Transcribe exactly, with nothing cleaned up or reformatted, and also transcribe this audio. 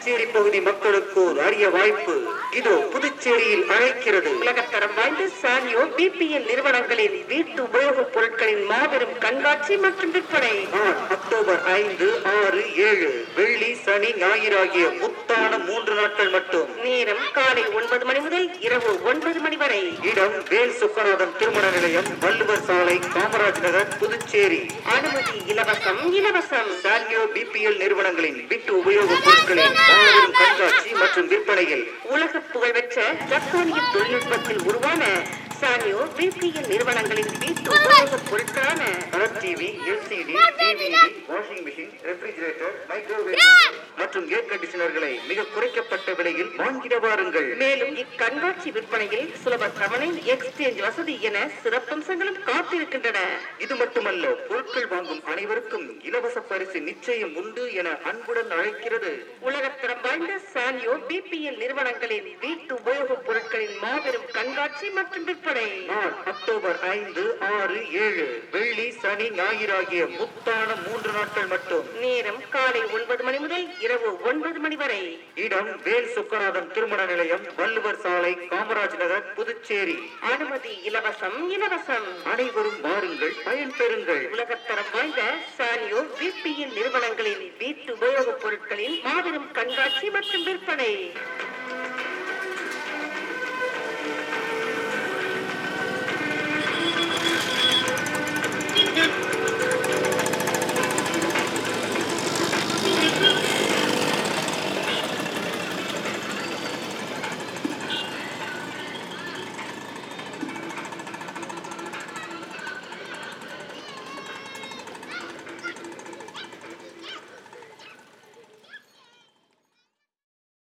புதுச்சேரி பகுதி மக்களுக்கு ஒரு அரிய வாய்ப்பு. இதோ புதுச்சேரியில் அழைக்கிறது. உலகத்தரம் வாய்ந்த சானியோ பிபிஎல் நிறுவனங்களின் வீட்டு உபயோகப் பொருட்களின் மாபெரும் கண்காட்சி மற்றும் விற்பனை. அக்டோபர் ஐந்து ஆறு ஏழு வெள்ளி சனி ஞாயிறு ஆகிய முத்தான மூன்று நாட்கள் மட்டும். நேரம் காலை ஒன்பது மணி முதல் இரவு ஒன்பது மணி வரை. இடம் வேல் சுக்கநாதன் திருமண நிலையம், வள்ளுவர் சாலை, காமராஜ் நகர், புதுச்சேரி. அனுமதி இலவசம் இலவசம். சானியோ பிபிஎல் நிறுவனங்களின் வீட்டு உபயோகப் பொருட்களின் மாபெரும் கண்காட்சி மற்றும் விற்பனையில் உலக புகழ்பெற்ற ஜப்பானிய தொழில்நுட்பத்தில் உருவான சானியோ பிபிஎல் நிறுவனங்களின் வீட்டு உபயோகப் பொருட்களான colour TV, LCD, DVD, washing machine, refrigerator, microwave மற்றும் ஏர் கண்டிஷனர்களை மிக குறைக்கப்பட்ட விலையில் வாங்கிட வாருங்கள். மேலும் இக்கண்காட்சி விற்பனையில் சுலப தவணை, எக்ஸ்சேஞ்ச் வசதி என சிறப்பம்சங்களும் காத்திருக்கின்றன. இது மட்டுமல்ல, பொருட்கள் வாங்கும் அனைவருக்கும் இலவச பரிசு நிச்சயம் உண்டு என அன்புடன் அழைக்கிறது உலகத்தரம் வாய்ந்த சானியோ பிபிஎல் நிறுவனங்களின் வீட்டு உபயோகப் பொருட்களின் மாபெரும் கண்காட்சி மற்றும் விற்பனை. அக்டோபர் ஐந்து ஆறு ஏழு வெள்ளி சனி ஞாயிறு ஆகிய முத்தான மூன்று நாட்கள் மட்டும். நேரம் காலை ஒன்பது மணி முதல் இரவு ஒன்பது மணி வரை. இடம் வேல் சுக்கநாதன் திருமண நிலையம், வள்ளுவர் சாலை, காமராஜ் நகர், புதுச்சேரி. அனுமதி இலவசம் இலவசம். அனைவரும் வாருங்கள், பயன் பெறுங்கள். உலகத்தரம் வாய்ந்த சானியோ பிபிஎல் நிறுவனங்களின் வீட்டு உபயோகப் பொருட்களின் மாபெரும் கண்காட்சி மற்றும் விற்பனை.